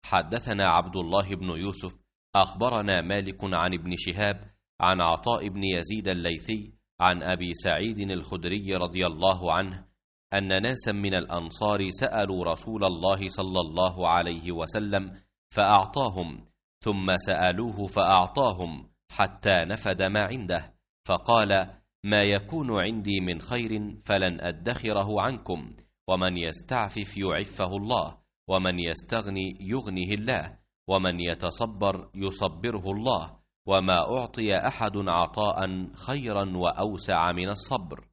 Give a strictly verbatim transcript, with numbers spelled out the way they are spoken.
حدثنا عبد الله بن يوسف أخبرنا مالك عن ابن شهاب عن عطاء بن يزيد الليثي عن أبي سعيد الخدري رضي الله عنه أن ناسا من الأنصار سألوا رسول الله صلى الله عليه وسلم فأعطاهم، ثم سألوه فأعطاهم حتى نفد ما عنده، فقال: ما يكون عندي من خير فلن أدخره عنكم، ومن يستعفف يعفه الله، ومن يستغني يغنه الله، ومن يتصبر يصبره الله، وما أعطي أحد عطاء خيرا وأوسع من الصبر.